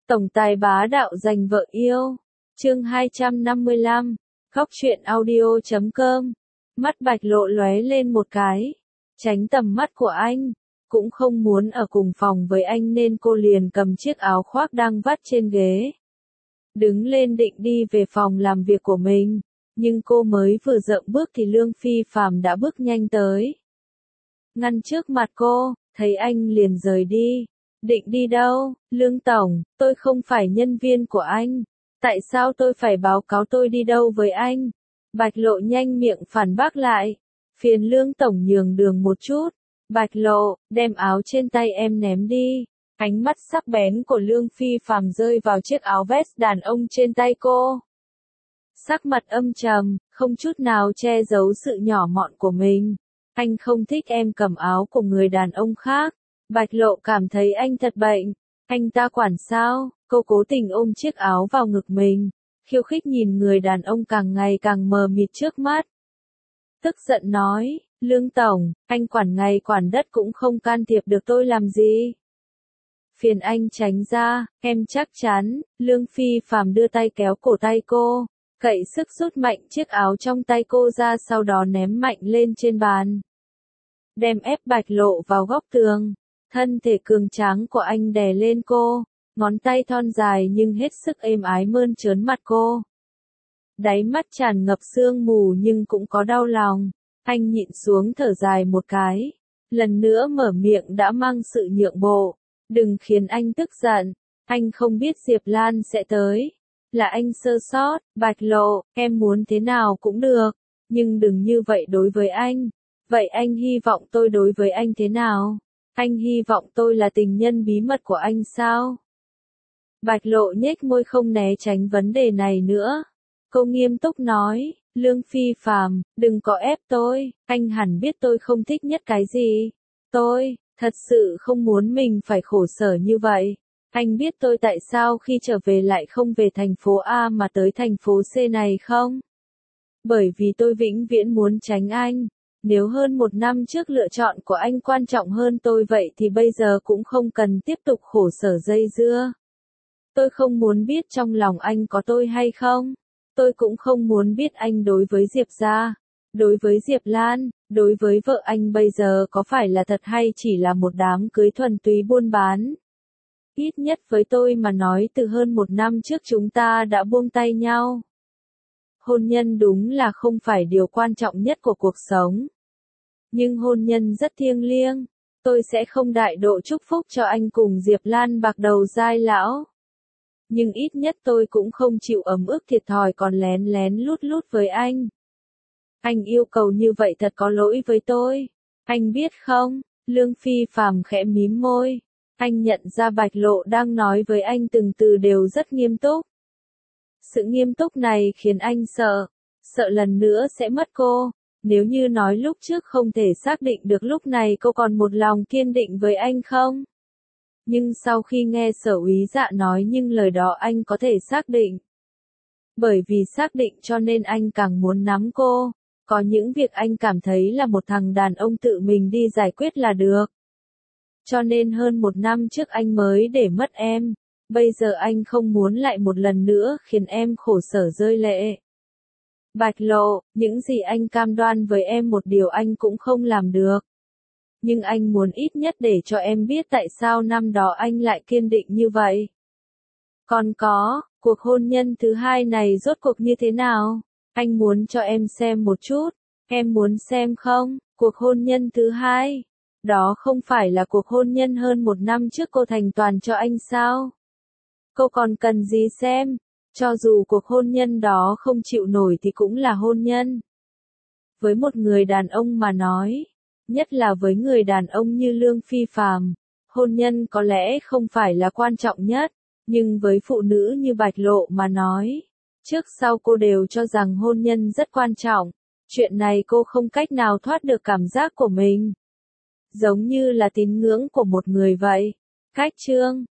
Tổng tài bá đạo giành vợ yêu. Chương 255. Góc truyện audio.com. Mắt Bạch Lộ lóe lên một cái, tránh tầm mắt của anh. Cũng không muốn ở cùng phòng với anh nên cô liền cầm chiếc áo khoác đang vắt trên ghế. Đứng lên định đi về phòng làm việc của mình, nhưng cô mới vừa dậm bước thì Lương Phi Phàm đã bước nhanh tới. Ngăn trước mặt cô, thấy anh liền rời đi. Định đi đâu, Lương Tổng, tôi không phải nhân viên của anh. Tại sao tôi phải báo cáo tôi đi đâu với anh? Bạch Lộ nhanh miệng phản bác lại. Phiền Lương Tổng nhường đường một chút. Bạch Lộ, đem áo trên tay em ném đi. Ánh mắt sắc bén của Lương Phi Phàm rơi vào chiếc áo vest đàn ông trên tay cô. Sắc mặt âm trầm, không chút nào che giấu sự nhỏ mọn của mình. Anh không thích em cầm áo của người đàn ông khác. Bạch Lộ cảm thấy anh thật bệnh. Anh ta quản sao? Cô cố tình ôm chiếc áo vào ngực mình, khiêu khích nhìn người đàn ông càng ngày càng mờ mịt trước mắt. Tức giận nói, Lương Tổng, anh quản ngày quản đất cũng không can thiệp được tôi làm gì. Phiền anh tránh ra, em chắc chắn. Lương Phi Phàm đưa tay kéo cổ tay cô, cậy sức rút mạnh chiếc áo trong tay cô ra, sau đó ném mạnh lên trên bàn. Đem ép Bạch Lộ vào góc tường. Thân thể cường tráng của anh đè lên cô, ngón tay thon dài nhưng hết sức êm ái mơn trớn mặt cô. Đáy mắt tràn ngập sương mù nhưng cũng có đau lòng. Anh nhịn xuống thở dài một cái. Lần nữa mở miệng đã mang sự nhượng bộ. Đừng khiến anh tức giận. Anh không biết Diệp Lan sẽ tới. Là anh sơ sót. Bạch Lộ, em muốn thế nào cũng được. Nhưng đừng như vậy đối với anh. Vậy anh hy vọng tôi đối với anh thế nào? Anh hy vọng tôi là tình nhân bí mật của anh sao? Bạch Lộ nhếch môi không né tránh vấn đề này nữa. Cô nghiêm túc nói, Lương Phi Phàm, đừng có ép tôi, anh hẳn biết tôi không thích nhất cái gì. Tôi, thật sự không muốn mình phải khổ sở như vậy. Anh biết tôi tại sao khi trở về lại không về thành phố A mà tới thành phố C này không? Bởi vì tôi vĩnh viễn muốn tránh anh. Nếu hơn một năm trước lựa chọn của anh quan trọng hơn tôi vậy thì bây giờ cũng không cần tiếp tục khổ sở dây dưa. Tôi không muốn biết trong lòng anh có tôi hay không. Tôi cũng không muốn biết anh đối với Diệp gia, đối với Diệp Lan, đối với vợ anh bây giờ có phải là thật hay chỉ là một đám cưới thuần túy buôn bán. Ít nhất với tôi mà nói từ hơn một năm trước chúng ta đã buông tay nhau. Hôn nhân đúng là không phải điều quan trọng nhất của cuộc sống. Nhưng hôn nhân rất thiêng liêng. Tôi sẽ không đại độ chúc phúc cho anh cùng Diệp Lan bạc đầu giai lão. Nhưng ít nhất tôi cũng không chịu ấm ức thiệt thòi còn lén lén lút lút với anh. Anh yêu cầu như vậy thật có lỗi với tôi. Anh biết không? Lương Phi Phàm khẽ mím môi. Anh nhận ra Bạch Lộ đang nói với anh từng từ đều rất nghiêm túc. Sự nghiêm túc này khiến anh sợ. Sợ lần nữa sẽ mất cô. Nếu như nói lúc trước không thể xác định được lúc này cô còn một lòng kiên định với anh không? Nhưng sau khi nghe Sở úy Dạ nói nhưng lời đó anh có thể xác định. Bởi vì xác định cho nên anh càng muốn nắm cô. Có những việc anh cảm thấy là một thằng đàn ông tự mình đi giải quyết là được. Cho nên hơn một năm trước anh mới để mất em. Bây giờ anh không muốn lại một lần nữa khiến em khổ sở rơi lệ. Bạch Lộ, những gì anh cam đoan với em một điều anh cũng không làm được. Nhưng anh muốn ít nhất để cho em biết tại sao năm đó anh lại kiên định như vậy. Còn có, cuộc hôn nhân thứ hai này rốt cuộc như thế nào? Anh muốn cho em xem một chút. Em muốn xem không? Cuộc hôn nhân thứ hai. Đó không phải là cuộc hôn nhân hơn một năm trước cô thành toàn cho anh sao? Cô còn cần gì xem? Cho dù cuộc hôn nhân đó không chịu nổi thì cũng là hôn nhân. Với một người đàn ông mà nói, nhất là với người đàn ông như Lương Phi Phàm, hôn nhân có lẽ không phải là quan trọng nhất, nhưng với phụ nữ như Bạch Lộ mà nói, trước sau cô đều cho rằng hôn nhân rất quan trọng. Chuyện này cô không cách nào thoát được cảm giác của mình. Giống như là tín ngưỡng của một người vậy. Cách chương